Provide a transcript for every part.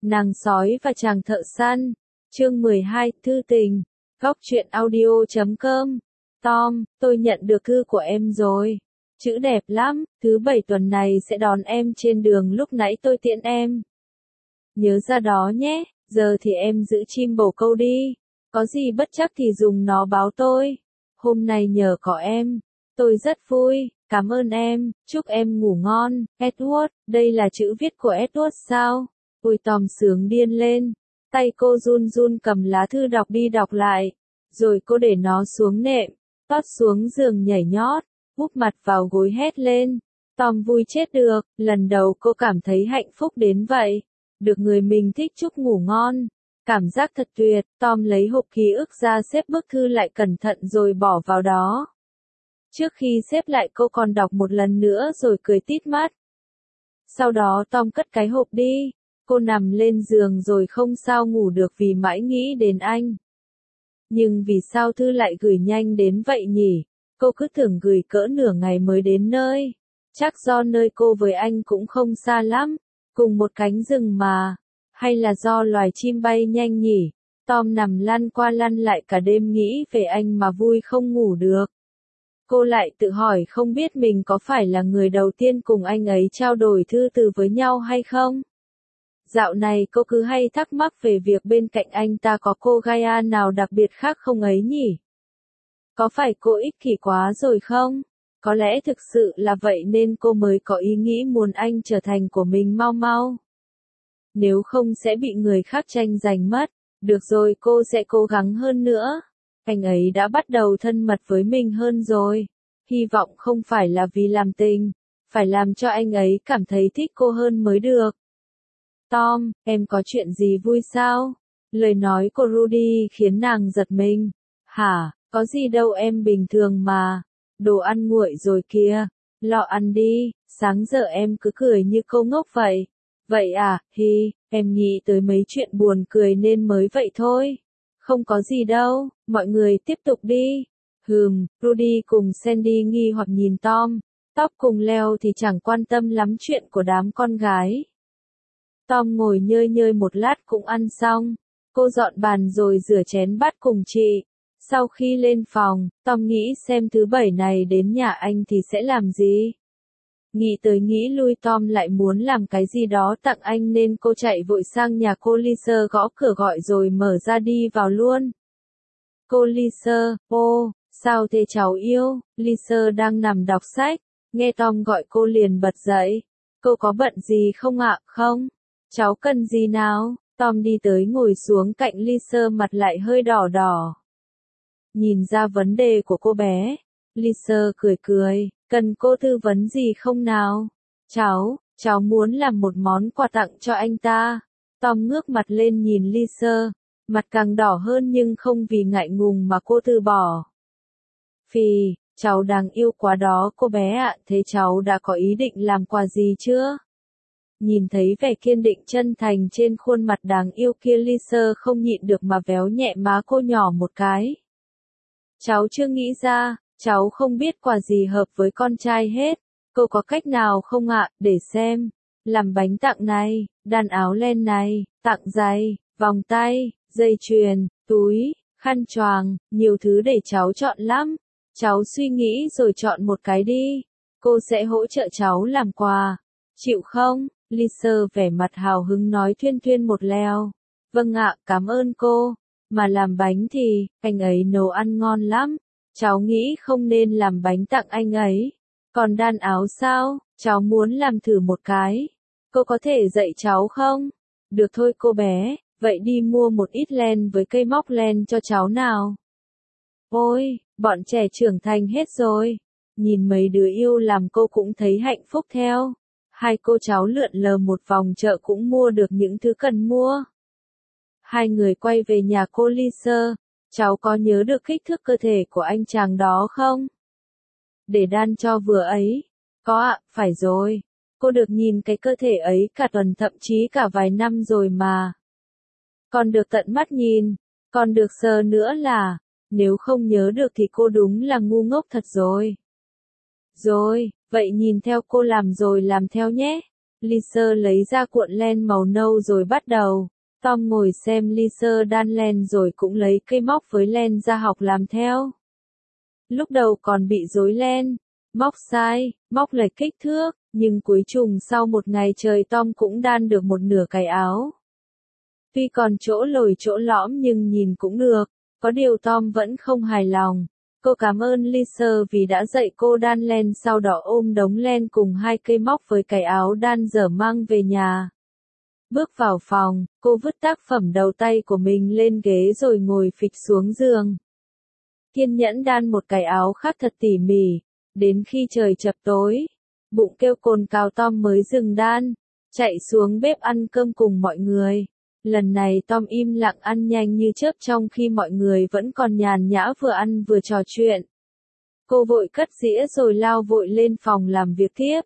Nàng sói và chàng thợ săn. Chương 12, thư tình. Góc truyện audio.com. Tom, tôi nhận được thư của em rồi. Chữ đẹp lắm, thứ 7 tuần này sẽ đón em trên đường lúc nãy tôi tiễn em. Nhớ ra đó nhé, giờ thì em giữ chim bồ câu đi. Có gì bất trắc thì dùng nó báo tôi. Hôm nay nhờ có em, tôi rất vui, cảm ơn em, chúc em ngủ ngon. Edward, đây là chữ viết của Edward sao? Ôi Tom sướng điên lên. Tay cô run run cầm lá thư đọc đi đọc lại. Rồi cô để nó xuống nệm, tót xuống giường nhảy nhót, úp mặt vào gối hét lên. Tom vui chết được, lần đầu cô cảm thấy hạnh phúc đến vậy. Được người mình thích chúc ngủ ngon. Cảm giác thật tuyệt, Tom lấy hộp ký ức ra xếp bức thư lại cẩn thận rồi bỏ vào đó. Trước khi xếp lại cô còn đọc một lần nữa rồi cười tít mắt. Sau đó Tom cất cái hộp đi. Cô nằm lên giường rồi không sao ngủ được vì mãi nghĩ đến anh. Nhưng vì sao thư lại gửi nhanh đến vậy nhỉ? Cô cứ tưởng gửi cỡ nửa ngày mới đến nơi. Chắc do nơi cô với anh cũng không xa lắm. Cùng một cánh rừng mà. Hay là do loài chim bay nhanh nhỉ? Tom nằm lăn qua lăn lại cả đêm nghĩ về anh mà vui không ngủ được. Cô lại tự hỏi không biết mình có phải là người đầu tiên cùng anh ấy trao đổi thư từ với nhau hay không? Dạo này cô cứ hay thắc mắc về việc bên cạnh anh ta có cô Gaia nào đặc biệt khác không ấy nhỉ? Có phải cô ích kỷ quá rồi không? Có lẽ thực sự là vậy nên cô mới có ý nghĩ muốn anh trở thành của mình mau mau. Nếu không sẽ bị người khác tranh giành mất. Được rồi, cô sẽ cố gắng hơn nữa. Anh ấy đã bắt đầu thân mật với mình hơn rồi. Hy vọng không phải là vì làm tình. Phải làm cho anh ấy cảm thấy thích cô hơn mới được. Tom, em có chuyện gì vui sao? Lời nói của Rudy khiến nàng giật mình. Hả, có gì đâu em bình thường mà. Đồ ăn nguội rồi kìa. Lo ăn đi, sáng giờ em cứ cười như cô ngốc vậy. Vậy à, hi, em nghĩ tới mấy chuyện buồn cười nên mới vậy thôi. Không có gì đâu, mọi người tiếp tục đi. Rudy cùng Sandy nghi hoặc nhìn Tom. Tóc cùng Leo thì chẳng quan tâm lắm chuyện của đám con gái. Tom ngồi nhơi nhơi một lát cũng ăn xong. Cô dọn bàn rồi rửa chén bát cùng chị. Sau khi lên phòng, Tom nghĩ xem thứ 7 này đến nhà anh thì sẽ làm gì. Nghĩ tới nghĩ lui Tom lại muốn làm cái gì đó tặng anh nên cô chạy vội sang nhà cô Lisa gõ cửa gọi rồi mở ra đi vào luôn. Cô Lisa, ô, sao thế cháu yêu? Lisa đang nằm đọc sách, nghe Tom gọi cô liền bật dậy. Cô có bận gì không ạ? Không. Cháu cần gì nào? Tom đi tới ngồi xuống cạnh Lisa mặt lại hơi đỏ đỏ. Nhìn ra vấn đề của cô bé, Lisa cười cười, cần cô tư vấn gì không nào? Cháu muốn làm một món quà tặng cho anh ta. Tom ngước mặt lên nhìn Lisa, mặt càng đỏ hơn nhưng không vì ngại ngùng mà cô từ bỏ. Phì, cháu đáng yêu quá đó cô bé ạ, thế cháu đã có ý định làm quà gì chưa? Nhìn thấy vẻ kiên định chân thành trên khuôn mặt đáng yêu kia Lisa không nhịn được mà véo nhẹ má cô nhỏ một cái. Cháu chưa nghĩ ra, cháu không biết quà gì hợp với con trai hết. Cô có cách nào không ạ, để xem. Làm bánh tặng này, đan áo len này, tặng giày, vòng tay, dây chuyền, túi, khăn choàng, nhiều thứ để cháu chọn lắm. Cháu suy nghĩ rồi chọn một cái đi. Cô sẽ hỗ trợ cháu làm quà. Chịu không? Lisa vẻ mặt hào hứng nói thuyên thuyên một leo. Vâng ạ, cảm ơn cô. Mà làm bánh thì, anh ấy nấu ăn ngon lắm. Cháu nghĩ không nên làm bánh tặng anh ấy. Còn đan áo sao? Cháu muốn làm thử một cái. Cô có thể dạy cháu không? Được thôi cô bé, vậy đi mua một ít len với cây móc len cho cháu nào. Ôi, bọn trẻ trưởng thành hết rồi. Nhìn mấy đứa yêu làm cô cũng thấy hạnh phúc theo. Hai cô cháu lượn lờ một vòng chợ cũng mua được những thứ cần mua. Hai người quay về nhà cô Lisa. Cháu có nhớ được kích thước cơ thể của anh chàng đó không? Để đan cho vừa ấy. Có ạ, phải rồi. Cô được nhìn cái cơ thể ấy cả tuần thậm chí cả vài năm rồi mà. Còn được tận mắt nhìn. Còn được sờ nữa là. Nếu không nhớ được thì cô đúng là ngu ngốc thật rồi. Rồi, vậy nhìn theo cô làm rồi làm theo nhé. Lisa lấy ra cuộn len màu nâu rồi bắt đầu. Tom ngồi xem Lisa đan len rồi cũng lấy cây móc với len ra học làm theo. Lúc đầu còn bị rối len, móc sai, móc lệch kích thước, nhưng cuối cùng sau một ngày trời Tom cũng đan được một nửa cái áo. Tuy còn chỗ lồi chỗ lõm nhưng nhìn cũng được, có điều Tom vẫn không hài lòng. Cô cảm ơn Lisa vì đã dạy cô đan len, sau đó ôm đống len cùng 2 cây móc với cái áo đan dở mang về nhà. Bước vào phòng, cô vứt tác phẩm đầu tay của mình lên ghế rồi ngồi phịch xuống giường. Kiên nhẫn đan một cái áo khác thật tỉ mỉ, đến khi trời chập tối, bụng kêu cồn cào Tom mới dừng đan, chạy xuống bếp ăn cơm cùng mọi người. Lần này Tom im lặng ăn nhanh như chớp trong khi mọi người vẫn còn nhàn nhã vừa ăn vừa trò chuyện. Cô vội cất dĩa rồi lao vội lên phòng làm việc tiếp.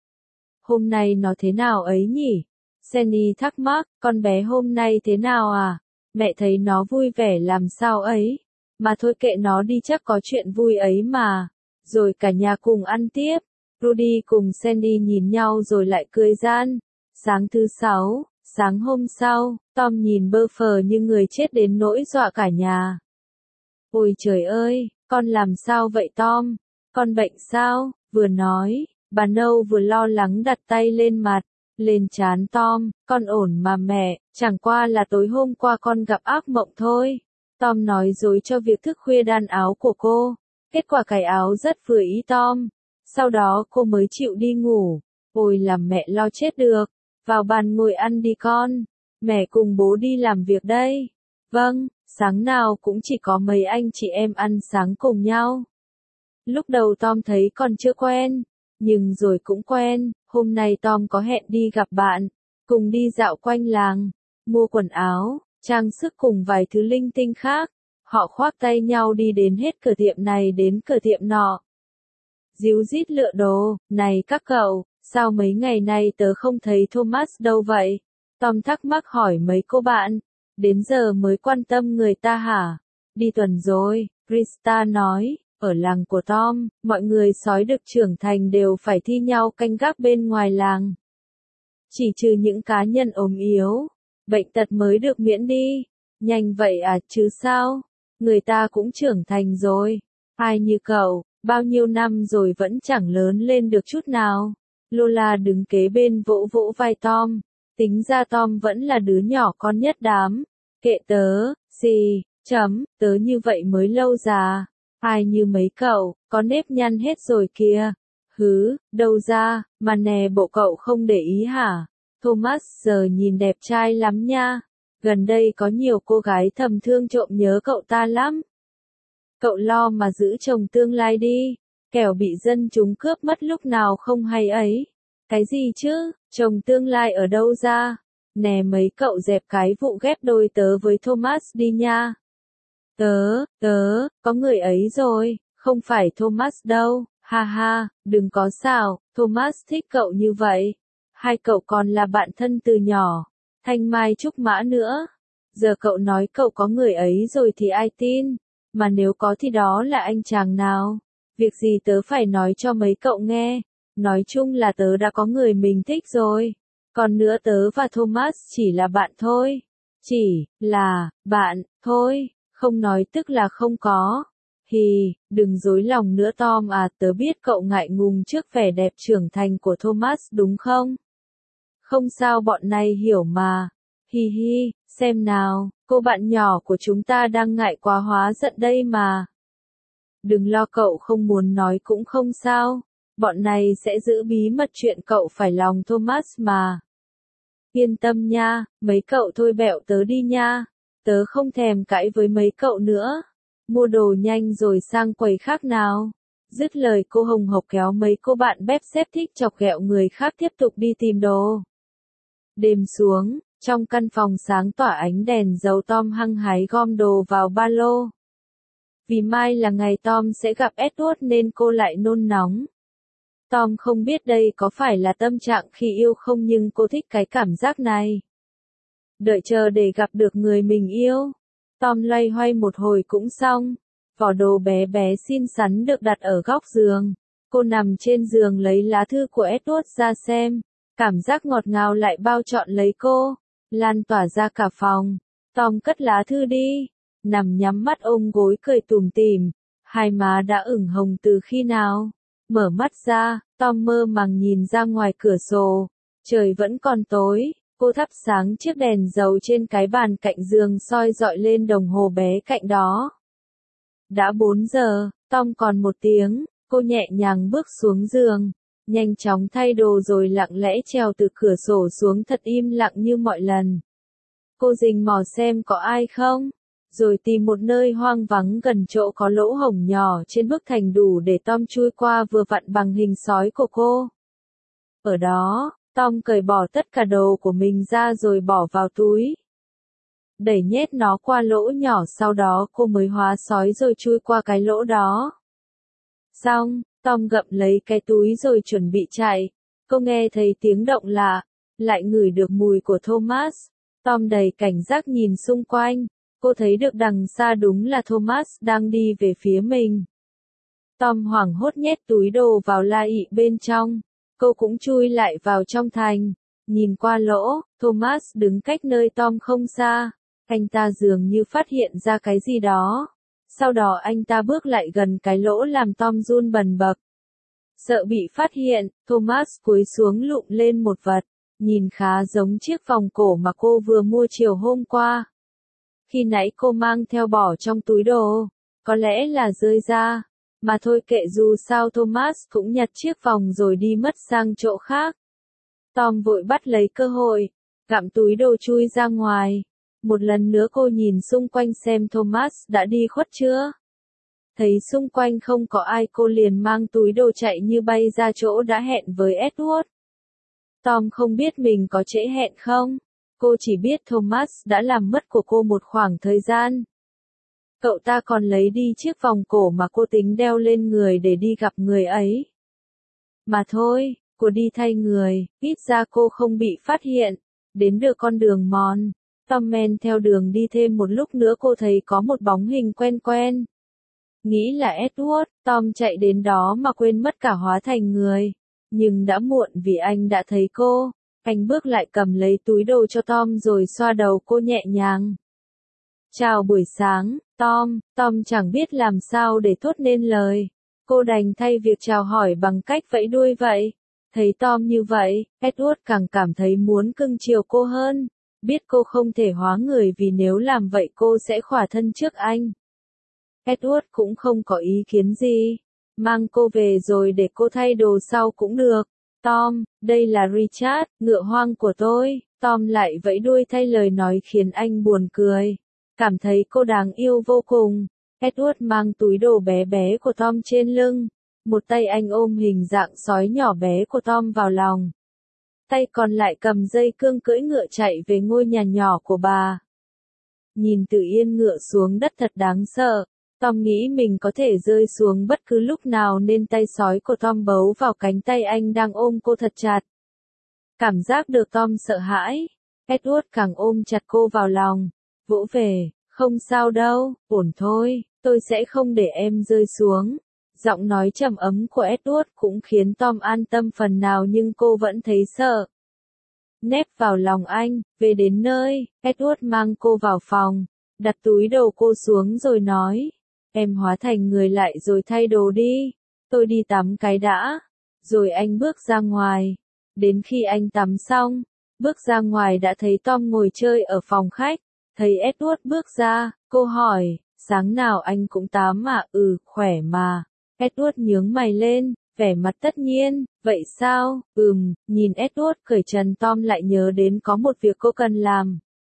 Hôm nay nó thế nào ấy nhỉ? Sunny thắc mắc, con bé hôm nay thế nào à? Mẹ thấy nó vui vẻ làm sao ấy? Mà thôi kệ nó đi, chắc có chuyện vui ấy mà. Rồi cả nhà cùng ăn tiếp. Rudy cùng Sandy nhìn nhau rồi lại cười gian. Sáng thứ 6, sáng hôm sau, Tom nhìn bơ phờ như người chết đến nỗi dọa cả nhà. Ôi trời ơi, con làm sao vậy Tom? Con bệnh sao? Vừa nói, bà Nâu vừa lo lắng đặt tay lên mặt, lên trán Tom. Con ổn mà mẹ, chẳng qua là tối hôm qua con gặp ác mộng thôi. Tom nói dối cho việc thức khuya đan áo của cô. Kết quả cái áo rất vừa ý Tom. Sau đó cô mới chịu đi ngủ. Ôi làm mẹ lo chết được. Vào bàn ngồi ăn đi con. Mẹ cùng bố đi làm việc đây. Vâng, sáng nào cũng chỉ có mấy anh chị em ăn sáng cùng nhau. Lúc đầu Tom thấy còn chưa quen, nhưng rồi cũng quen. Hôm nay Tom có hẹn đi gặp bạn, cùng đi dạo quanh làng, mua quần áo, trang sức cùng vài thứ linh tinh khác. Họ khoác tay nhau đi đến hết cửa tiệm này đến cửa tiệm nọ. Díu dít lựa đồ, này các cậu, sao mấy ngày nay tớ không thấy Thomas đâu vậy? Tom thắc mắc hỏi mấy cô bạn, đến giờ mới quan tâm người ta hả? Đi tuần rồi, Krista nói, ở làng của Tom, mọi người sói được trưởng thành đều phải thi nhau canh gác bên ngoài làng. Chỉ trừ những cá nhân ốm yếu, bệnh tật mới được miễn đi. Nhanh vậy à chứ sao? Người ta cũng trưởng thành rồi. Ai như cậu, bao nhiêu năm rồi vẫn chẳng lớn lên được chút nào. Lola đứng kế bên vỗ vỗ vai Tom. Tính ra Tom vẫn là đứa nhỏ con nhất đám. Kệ tớ, tớ như vậy mới lâu già. Ai như mấy cậu, có nếp nhăn hết rồi kìa. Hứ, đâu ra, mà nè bộ cậu không để ý hả? Thomas giờ nhìn đẹp trai lắm nha. Gần đây có nhiều cô gái thầm thương trộm nhớ cậu ta lắm. Cậu lo mà giữ chồng tương lai đi, kẻo bị dân chúng cướp mất lúc nào không hay ấy. Cái gì chứ, chồng tương lai ở đâu ra? Nè mấy cậu dẹp cái vụ ghép đôi tớ với Thomas đi nha. Có người ấy rồi, không phải Thomas đâu, ha ha, đừng có xạo, Thomas thích cậu như vậy. Hai cậu còn là bạn thân từ nhỏ, thanh mai trúc mã nữa. Giờ cậu nói cậu có người ấy rồi thì ai tin, mà nếu có thì đó là anh chàng nào? Việc gì tớ phải nói cho mấy cậu nghe, nói chung là tớ đã có người mình thích rồi. Còn nữa tớ và Thomas chỉ là bạn thôi. Chỉ là bạn thôi, không nói tức là không có. Hì, đừng dối lòng nữa Tom à, tớ biết cậu ngại ngùng trước vẻ đẹp trưởng thành của Thomas đúng không? Không sao, bọn này hiểu mà. Hi hi, xem nào, cô bạn nhỏ của chúng ta đang ngại quá hóa giận đây mà. Đừng lo, cậu không muốn nói cũng không sao. Bọn này sẽ giữ bí mật chuyện cậu phải lòng Thomas mà. Yên tâm nha, mấy cậu thôi bẹo tớ đi nha. Tớ không thèm cãi với mấy cậu nữa. Mua đồ nhanh rồi sang quầy khác nào. Dứt lời cô hồng hộc kéo mấy cô bạn bếp xếp thích chọc ghẹo người khác tiếp tục đi tìm đồ. Đêm xuống, trong căn phòng sáng tỏa ánh đèn dầu, Tom hăng hái gom đồ vào ba lô. Vì mai là ngày Tom sẽ gặp Edward nên cô lại nôn nóng. Tom không biết đây có phải là tâm trạng khi yêu không, nhưng cô thích cái cảm giác này. Đợi chờ để gặp được người mình yêu. Tom loay hoay một hồi cũng xong. Vỏ đồ bé bé xinh xắn được đặt ở góc giường. Cô nằm trên giường lấy lá thư của Edward ra xem. Cảm giác ngọt ngào lại bao trọn lấy cô, lan tỏa ra cả phòng. Tom cất lá thư đi, nằm nhắm mắt ôm gối cười tủm tỉm, hai má đã ửng hồng từ khi nào. Mở mắt ra, Tom mơ màng nhìn ra ngoài cửa sổ, trời vẫn còn tối, cô thắp sáng chiếc đèn dầu trên cái bàn cạnh giường soi dọi lên đồng hồ bé cạnh đó. Đã 4 giờ, Tom còn 1 tiếng, cô nhẹ nhàng bước xuống giường, nhanh chóng thay đồ rồi lặng lẽ trèo từ cửa sổ xuống thật im lặng như mọi lần. Cô rình mò xem có ai không, rồi tìm một nơi hoang vắng gần chỗ có lỗ hổng nhỏ trên bức thành đủ để Tom chui qua vừa vặn bằng hình sói của cô. Ở đó, Tom cởi bỏ tất cả đồ của mình ra rồi bỏ vào túi. Đẩy nhét nó qua lỗ nhỏ, sau đó cô mới hóa sói rồi chui qua cái lỗ đó. Xong, Tom gặm lấy cái túi rồi chuẩn bị chạy. Cô nghe thấy tiếng động lạ, lại ngửi được mùi của Thomas. Tom đầy cảnh giác nhìn xung quanh. Cô thấy được đằng xa đúng là Thomas đang đi về phía mình. Tom hoảng hốt nhét túi đồ vào la ị bên trong. Cô cũng chui lại vào trong thành. Nhìn qua lỗ, Thomas đứng cách nơi Tom không xa. Anh ta dường như phát hiện ra cái gì đó. Sau đó anh ta bước lại gần cái lỗ làm Tom run bần bật. Sợ bị phát hiện, Thomas cúi xuống lụm lên một vật, nhìn khá giống chiếc vòng cổ mà cô vừa mua chiều hôm qua. Khi nãy cô mang theo bỏ trong túi đồ, có lẽ là rơi ra, mà thôi kệ, dù sao Thomas cũng nhặt chiếc vòng rồi đi mất sang chỗ khác. Tom vội bắt lấy cơ hội, gặm túi đồ chui ra ngoài. Một lần nữa cô nhìn xung quanh xem Thomas đã đi khuất chưa. Thấy xung quanh không có ai, cô liền mang túi đồ chạy như bay ra chỗ đã hẹn với Edward. Tom không biết mình có trễ hẹn không. Cô chỉ biết Thomas đã làm mất của cô một khoảng thời gian. Cậu ta còn lấy đi chiếc vòng cổ mà cô tính đeo lên người để đi gặp người ấy. Mà thôi, cô đi thay người, ít ra cô không bị phát hiện. Đến được con đường mòn, Tom men theo đường đi thêm một lúc nữa cô thấy có một bóng hình quen quen. Nghĩ là Edward, Tom chạy đến đó mà quên mất cả hóa thành người. Nhưng đã muộn vì anh đã thấy cô. Anh bước lại cầm lấy túi đồ cho Tom rồi xoa đầu cô nhẹ nhàng. Chào buổi sáng, Tom. Tom chẳng biết làm sao để thốt nên lời. Cô đành thay việc chào hỏi bằng cách vẫy đuôi vậy. Thấy Tom như vậy, Edward càng cảm thấy muốn cưng chiều cô hơn. Biết cô không thể hóa người vì nếu làm vậy cô sẽ khỏa thân trước anh. Edward cũng không có ý kiến gì. Mang cô về rồi để cô thay đồ sau cũng được. Tom, đây là Richard, ngựa hoang của tôi. Tom lại vẫy đuôi thay lời nói khiến anh buồn cười. Cảm thấy cô đáng yêu vô cùng. Edward mang túi đồ bé bé của Tom trên lưng. Một tay anh ôm hình dạng sói nhỏ bé của Tom vào lòng. Tay còn lại cầm dây cương cưỡi ngựa chạy về ngôi nhà nhỏ của bà. Nhìn từ yên ngựa xuống đất thật đáng sợ. Tom nghĩ mình có thể rơi xuống bất cứ lúc nào nên tay sói của Tom bấu vào cánh tay anh đang ôm cô thật chặt. Cảm giác được Tom sợ hãi. Edward càng ôm chặt cô vào lòng. Vỗ về, không sao đâu, ổn thôi, tôi sẽ không để em rơi xuống. Giọng nói trầm ấm của Edward cũng khiến Tom an tâm phần nào nhưng cô vẫn thấy sợ. Nép vào lòng anh, về đến nơi, Edward mang cô vào phòng, đặt túi đồ cô xuống rồi nói. Em hóa thành người lại rồi thay đồ đi, tôi đi tắm cái đã. Rồi anh bước ra ngoài. Đến khi anh tắm xong, bước ra ngoài đã thấy Tom ngồi chơi ở phòng khách. Thấy Edward bước ra, cô hỏi, sáng nào anh cũng tắm à? Ừ, khỏe mà. Edward nhướng mày lên, vẻ mặt tất nhiên, vậy sao? Nhìn Edward cởi trần Tom lại nhớ đến có một việc cô cần làm.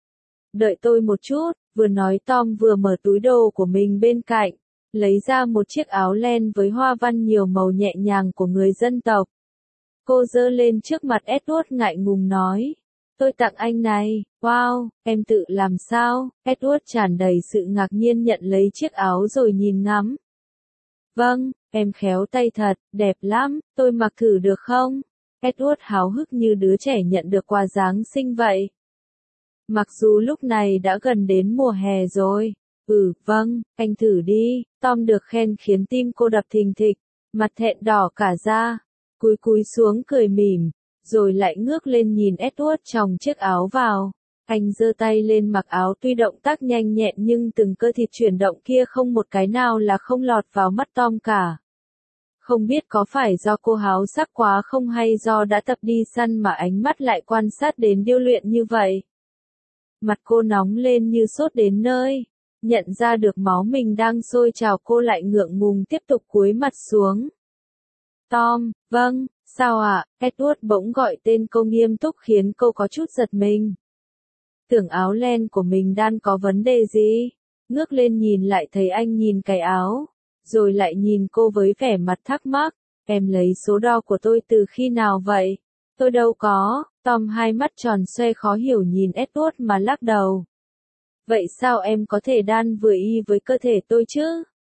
Đợi tôi một chút, vừa nói Tom vừa mở túi đồ của mình bên cạnh, lấy ra một chiếc áo len với hoa văn nhiều màu nhẹ nhàng của người dân tộc. Cô giơ lên trước mặt Edward ngại ngùng nói. Tôi tặng anh này, wow, em tự làm sao? Edward tràn đầy sự ngạc nhiên nhận lấy chiếc áo rồi nhìn ngắm. Vâng, em khéo tay thật, đẹp lắm, tôi mặc thử được không? Edward háo hức như đứa trẻ nhận được quà Giáng sinh vậy. Mặc dù lúc này đã gần đến mùa hè rồi. Vâng, anh thử đi. Tom được khen khiến tim cô đập thình thịch, mặt thẹn đỏ cả da. Cúi xuống cười mỉm, rồi lại ngước lên nhìn Edward trong chiếc áo vào. Anh giơ tay lên mặc áo, tuy động tác nhanh nhẹn nhưng từng cơ thịt chuyển động kia không một cái nào là không lọt vào mắt Tom cả. Không biết có phải do cô háo sắc quá không hay do đã tập đi săn mà ánh mắt lại quan sát đến điêu luyện như vậy. Mặt cô nóng lên như sốt đến nơi. Nhận ra được máu mình đang sôi trào, cô lại ngượng ngùng tiếp tục cúi mặt xuống. Tom, vâng, sao ạ? Edward bỗng gọi tên cô nghiêm túc khiến cô có chút giật mình. Tưởng áo len của mình đang có vấn đề gì? Ngước lên nhìn lại thấy anh nhìn cái áo, rồi lại nhìn cô với vẻ mặt thắc mắc. Em lấy số đo của tôi từ khi nào vậy? Tôi đâu có. Tom hai mắt tròn xoe khó hiểu nhìn Edward mà lắc đầu. Vậy sao em có thể đan vừa y với cơ thể tôi chứ?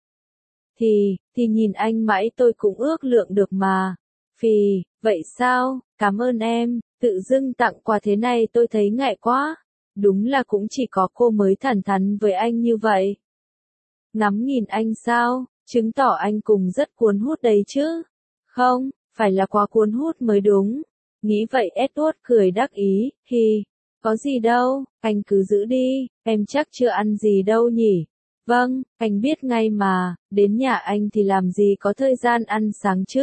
Thì nhìn anh mãi tôi cũng ước lượng được mà. Phì, vậy sao? Cảm ơn em, tự dưng tặng quà thế này tôi thấy ngại quá. Đúng là cũng chỉ có cô mới thẳng thắn với anh như vậy. Ngắm nhìn anh sao, chứng tỏ anh cùng rất cuốn hút đấy chứ. Không, phải là quá cuốn hút mới đúng. Nghĩ vậy Edward cười đắc ý, có gì đâu, anh cứ giữ đi, em chắc chưa ăn gì đâu nhỉ. Vâng, anh biết ngay mà, đến nhà anh thì làm gì có thời gian ăn sáng chứ.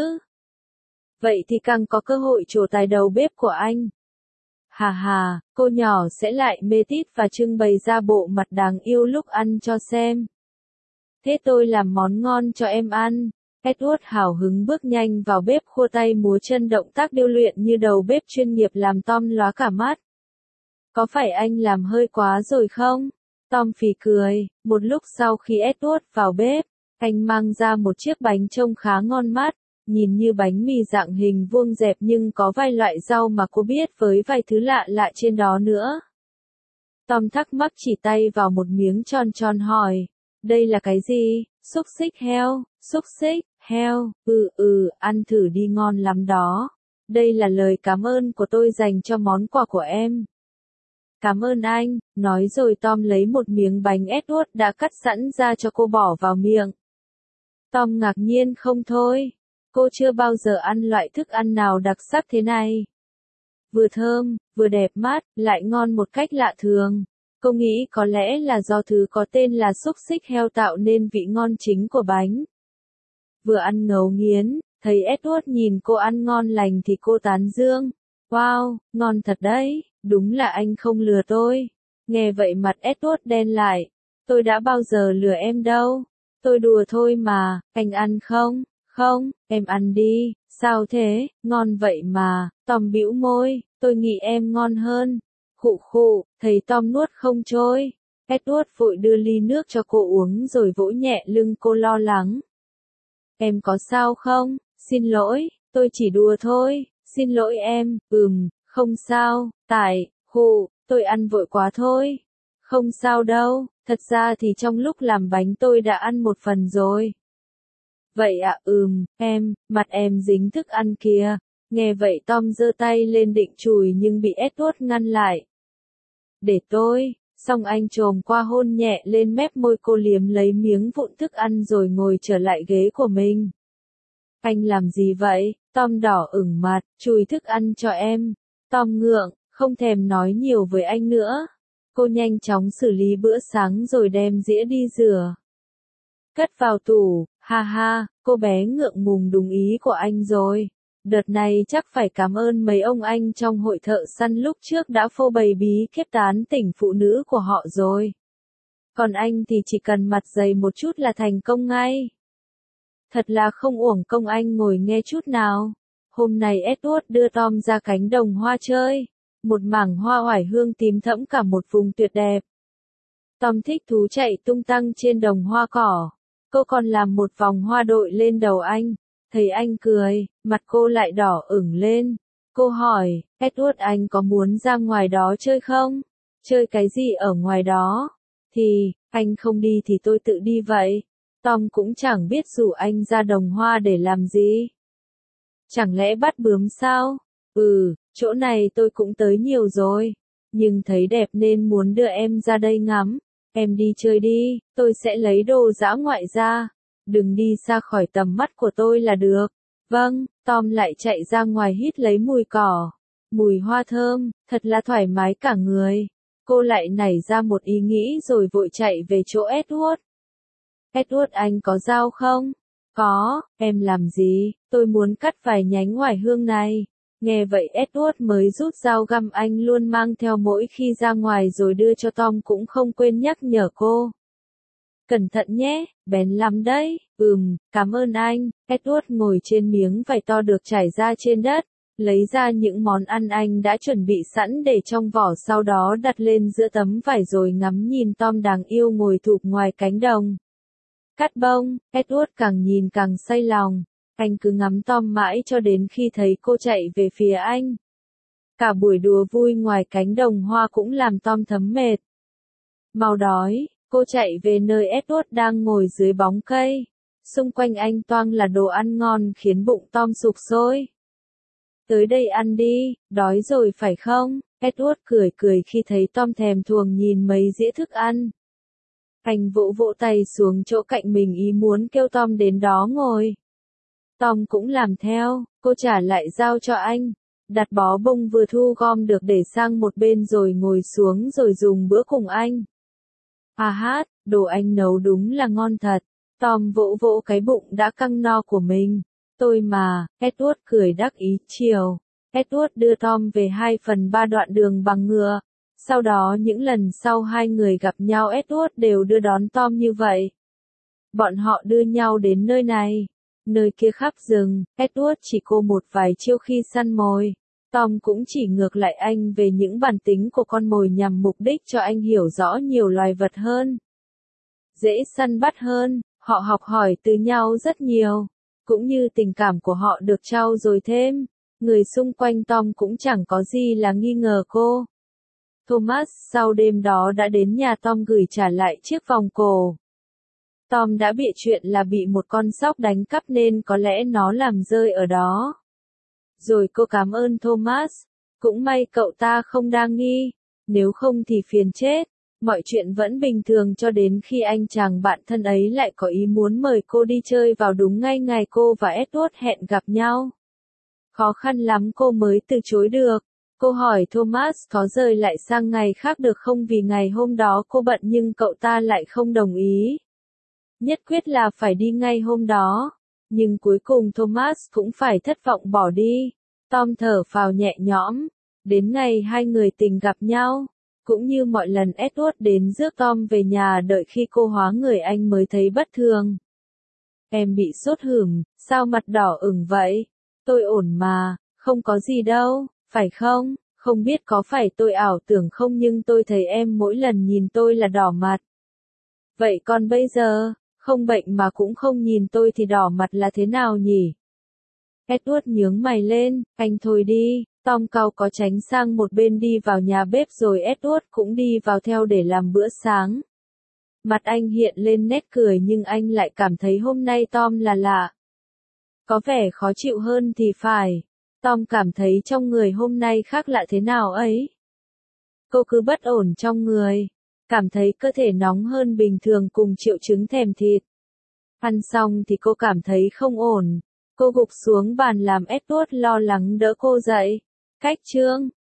Vậy thì càng có cơ hội trổ tài đầu bếp của anh. Hà hà, cô nhỏ sẽ lại mê tít và trưng bày ra bộ mặt đáng yêu lúc ăn cho xem. Thế tôi làm món ngon cho em ăn. Edward hào hứng bước nhanh vào bếp, khua tay múa chân, động tác điêu luyện như đầu bếp chuyên nghiệp làm Tom lóa cả mắt. Có phải anh làm hơi quá rồi không? Tom phì cười. Một lúc sau khi Edward vào bếp, anh mang ra một chiếc bánh trông khá ngon mắt, nhìn như bánh mì dạng hình vuông dẹp nhưng có vài loại rau mà cô biết với vài thứ lạ lạ trên đó nữa. Tom thắc mắc chỉ tay vào một miếng tròn tròn hỏi, đây là cái gì? Xúc xích heo, xúc xích, heo, ăn thử đi, ngon lắm đó. Đây là lời cảm ơn của tôi dành cho món quà của em. Cảm ơn anh, nói rồi Tom lấy một miếng bánh Edward đã cắt sẵn ra cho cô bỏ vào miệng. Tom ngạc nhiên không thôi, cô chưa bao giờ ăn loại thức ăn nào đặc sắc thế này. Vừa thơm, vừa đẹp mắt, lại ngon một cách lạ thường. Cô nghĩ có lẽ là do thứ có tên là xúc xích heo tạo nên vị ngon chính của bánh. Vừa ăn ngấu nghiến, thấy Edward nhìn cô ăn ngon lành thì cô tán dương. Wow, ngon thật đấy, đúng là anh không lừa tôi. Nghe vậy mặt Edward đen lại. Tôi đã bao giờ lừa em đâu. Tôi đùa thôi mà, anh ăn không? Không, em ăn đi. Sao thế, ngon vậy mà. Tom bĩu môi, tôi nghĩ em ngon hơn. Khụ khụ, thấy Tom nuốt không trôi. Edward vội đưa ly nước cho cô uống rồi vỗ nhẹ lưng cô lo lắng. Em có sao không? Xin lỗi, tôi chỉ đùa thôi. Xin lỗi em, không sao, tôi ăn vội quá thôi. Không sao đâu, thật ra thì trong lúc làm bánh tôi đã ăn một phần rồi. Vậy ạ, mặt em dính thức ăn kìa. Nghe vậy Tom giơ tay lên định chùi nhưng bị Edward ngăn lại. Để tôi, xong anh chồm qua hôn nhẹ lên mép môi cô, liếm lấy miếng vụn thức ăn rồi ngồi trở lại ghế của mình. Anh làm gì vậy? Tom đỏ ửng mặt, chùi thức ăn cho em. Tom ngượng, không thèm nói nhiều với anh nữa. Cô nhanh chóng xử lý bữa sáng rồi đem dĩa đi rửa. Cất vào tủ, ha ha, cô bé ngượng ngùng đúng ý của anh rồi. Đợt này chắc phải cảm ơn mấy ông anh trong hội thợ săn lúc trước đã phô bày bí kíp tán tỉnh phụ nữ của họ rồi. Còn anh thì chỉ cần mặt dày một chút là thành công ngay. Thật là không uổng công anh ngồi nghe chút nào. Hôm nay Edward đưa Tom ra cánh đồng hoa chơi. Một mảng hoa oải hương tím thẫm cả một vùng tuyệt đẹp. Tom thích thú chạy tung tăng trên đồng hoa cỏ. Cô còn làm một vòng hoa đội lên đầu anh. Thấy anh cười, mặt cô lại đỏ ửng lên. Cô hỏi, Edward, anh có muốn ra ngoài đó chơi không? Chơi cái gì ở ngoài đó? Anh không đi thì tôi tự đi vậy. Tom cũng chẳng biết rủ anh ra đồng hoa để làm gì. Chẳng lẽ bắt bướm sao? Chỗ này tôi cũng tới nhiều rồi. Nhưng thấy đẹp nên muốn đưa em ra đây ngắm. Em đi chơi đi, tôi sẽ lấy đồ dã ngoại ra. Đừng đi xa khỏi tầm mắt của tôi là được. Vâng, Tom lại chạy ra ngoài hít lấy mùi cỏ. mùi hoa thơm, thật là thoải mái cả người. Cô lại nảy ra một ý nghĩ rồi vội chạy về chỗ Edward. Edward anh có dao không? Có, em làm gì? Tôi muốn cắt vài nhánh oải hương này. Nghe vậy Edward mới rút dao găm anh luôn mang theo mỗi khi ra ngoài rồi đưa cho Tom cũng không quên nhắc nhở cô. Cẩn thận nhé, bén lắm đấy. Cảm ơn anh. Edward ngồi trên miếng vải to được trải ra trên đất, lấy ra những món ăn anh đã chuẩn bị sẵn để trong vỏ, sau đó đặt lên giữa tấm vải rồi ngắm nhìn Tom đáng yêu ngồi thụp ngoài cánh đồng. Cắt bông, Edward càng nhìn càng say lòng. Anh cứ ngắm Tom mãi cho đến khi thấy cô chạy về phía anh. Cả buổi đùa vui ngoài cánh đồng hoa cũng làm Tom thấm mệt. Mau đói, cô chạy về nơi Edward đang ngồi dưới bóng cây. Xung quanh anh toang là đồ ăn ngon khiến bụng Tom sục sôi. Tới đây ăn đi, đói rồi phải không? Edward cười cười khi thấy Tom thèm thuồng nhìn mấy dĩa thức ăn. Anh vỗ vỗ tay xuống chỗ cạnh mình ý muốn kêu Tom đến đó ngồi. Tom cũng làm theo, cô trả lại dao cho anh, đặt bó bông vừa thu gom được để sang một bên rồi ngồi xuống rồi dùng bữa cùng anh. Đồ anh nấu đúng là ngon thật. Tom vỗ vỗ cái bụng đã căng no của mình. Tôi mà, Edward cười đắc ý chiều. Edward đưa Tom về 2/3 đoạn đường bằng ngựa. Sau đó những lần sau hai người gặp nhau Edward đều đưa đón Tom như vậy. Bọn họ đưa nhau đến nơi này. Nơi kia khắp rừng, Edward chỉ cô một vài chiêu khi săn mồi. Tom cũng chỉ ngược lại anh về những bản tính của con mồi nhằm mục đích cho anh hiểu rõ nhiều loài vật hơn. Dễ săn bắt hơn, họ học hỏi từ nhau rất nhiều. Cũng như tình cảm của họ được trau dồi thêm. Người xung quanh Tom cũng chẳng có gì là nghi ngờ cô. Thomas sau đêm đó đã đến nhà Tom gửi trả lại chiếc vòng cổ. Tom đã bịa chuyện là bị một con sóc đánh cắp nên có lẽ nó làm rơi ở đó. Rồi cô cảm ơn Thomas. Cũng may cậu ta không đa nghi. Nếu không thì phiền chết. Mọi chuyện vẫn bình thường cho đến khi anh chàng bạn thân ấy lại có ý muốn mời cô đi chơi vào đúng ngay ngày cô và Edward hẹn gặp nhau. Khó khăn lắm cô mới từ chối được. Cô hỏi Thomas có rời lại sang ngày khác được không vì ngày hôm đó cô bận nhưng cậu ta lại không đồng ý. Nhất quyết là phải đi ngay hôm đó. Nhưng cuối cùng Thomas cũng phải thất vọng bỏ đi. Tom thở phào nhẹ nhõm. Đến ngày hai người tình gặp nhau. Cũng như mọi lần Edward đến rước Tom về nhà đợi khi cô hóa người anh mới thấy bất thường. Em bị sốt hửng, sao mặt đỏ ửng vậy? Tôi ổn mà, không có gì đâu, phải không? Không biết có phải tôi ảo tưởng không nhưng tôi thấy em mỗi lần nhìn tôi là đỏ mặt. Vậy còn bây giờ, không bệnh mà cũng không nhìn tôi thì đỏ mặt là thế nào nhỉ? Edward nhướng mày lên, anh thôi đi. Tom cau có tránh sang một bên đi vào nhà bếp rồi Edward cũng đi vào theo để làm bữa sáng. Mặt anh hiện lên nét cười nhưng anh lại cảm thấy hôm nay Tom là lạ. Có vẻ khó chịu hơn thì phải. Tom cảm thấy trong người hôm nay khác lạ thế nào ấy. Cô cứ bất ổn trong người. Cảm thấy cơ thể nóng hơn bình thường cùng triệu chứng thèm thịt. Ăn xong thì cô cảm thấy không ổn. Cô gục xuống bàn làm Edward lo lắng đỡ cô dậy. Cách chương